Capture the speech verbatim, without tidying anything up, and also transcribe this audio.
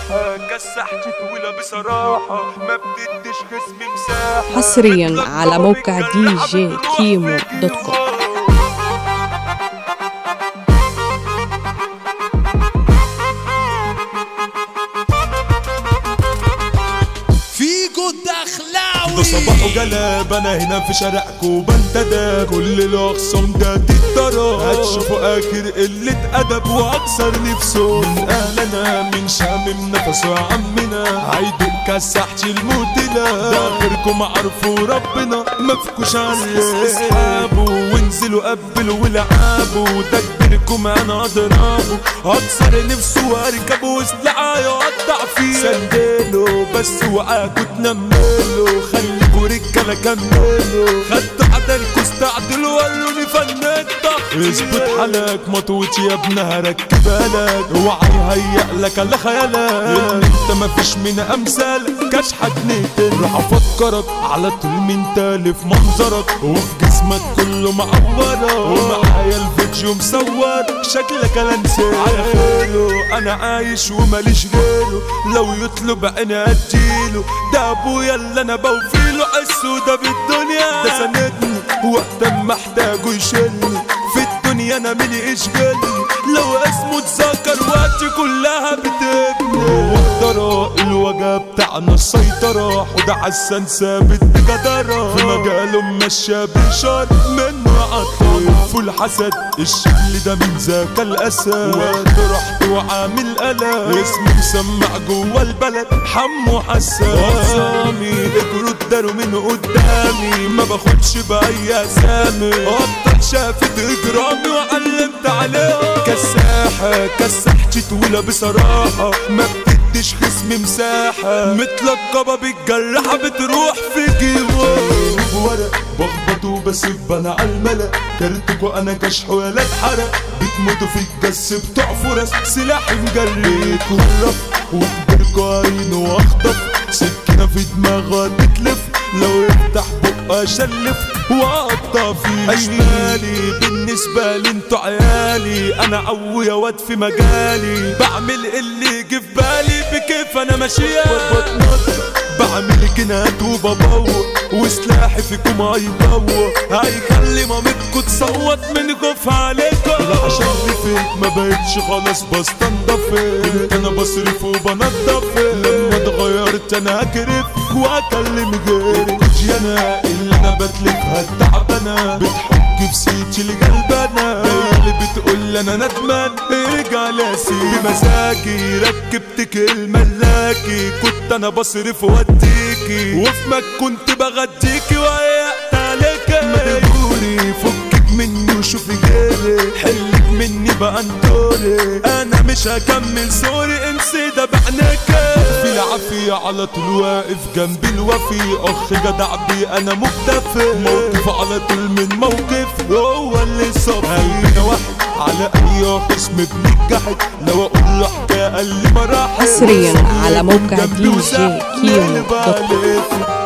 كساحة كساحتي طويلة بصراحة ما بتديش جسمي مساحة. حصريا على موقع دي جي كيمو دوت كوم. ده صباح وجلاب انا هنا في شارعكو بنتدى كل الاخصام ده تتضرب هتشوفوا اخر قلة ادب واكسر نفسه من اهلنا من شامم نفسه يا عمنا عيدك كسحتي الموتلة ده اخركم عرفوا ربنا ما فيكوش عليه اصحابه وانزلوا قبلوا ولعابوا ده كبيركم انا اضربه هكسر نفسه واركبه وسلعه يقطع فيه سندله بس وقعكوا تنمله خليكوا رجاله كملوا خدتوا عدلكوا استعدلوا وروني فن الطخ اثبت حالك مطوتش يا ابنها ركبالك اوعى يهيأ لك على خيالك ان انت مفيش من امثالك كشحك نقتل راح افكرك على طول من تالف منظرك وفي جسمك كله معورك ومعايا الفيديو مصور شكلك لنسيت على خيره انا عايش وماليش غيره لو يطلب انا اديله ده ابويا اللي انا بوفيله عسه ده بالدنيا ده سندني وقت ما احتاجه يشيلني في الدنيا انا مين يشغلني لو اسمه اتذكر وقتي كلها بتبني وقدرة الوجه بتاعنا السيطرة وده عالسن ثابت بجدارة في مجاله ماشية بشار منه عطل فول حسد الشكل ده من ذاك الاسد وقت رحت وعامل قلق اسمي مسمع جوا البلد حمو حسن اقسامي اجروا اتداروا من قدامي ما باخدش باي اسامي قطع شافت اجرامي وعلمت عليه كساحة كساحتي طويلة بصراحة ما بتديش خصمي مساحة متلقبة بالجراحة بتروح في جيوه ورق بخبط وبسيب انا عالملأ كارتكوا انا كشح ولا اتحرق بتموتوا في الجس بتوع فرس سلاحي مجريت ورف وكبركوا عين واخطف سكينة في دماغها تتلف لو يفتح بقى اشلف واقطع فيه اشمالي بالنسبة لي انتوا عيالي انا عوي يا واد في مجالي بعمل اللي يجي في بالي بكيف انا ماشية بعمل جنات وببوق وسلاحي فيكم هيضوق هيخلي مامتكوا تصوت من خوف عليكم لا عشان فيك ما بقتش خلاص بستنضف انت انا بصرف وبنضف لما اتغيرت انا هكرف واكلم غيرك انا اللي انا بتلفها التعبانه بتحك في سيتي القلبانه اللي بتقول انا ندمان ارجع لاسي بمزاجي ركبتك الملاكي كنت انا بصرف واديكي وفي ما كنت بغديكي وقعت عليكي ما تقولي فكك مني وشوفي غيري حلك مني بقى انطوري انا مش هكمل سوري انسي ده بعينيكي في العافية على طول واقف جنبي الوفي اخ جدع بي انا مكتفي موقف على طول من موقف هو اللي صفي قلبنا واحد على اي خصم بنجحد لو اقول له حكايه قال لي ما راحت حصريا على موقع دي جي كيمو دوت كوم.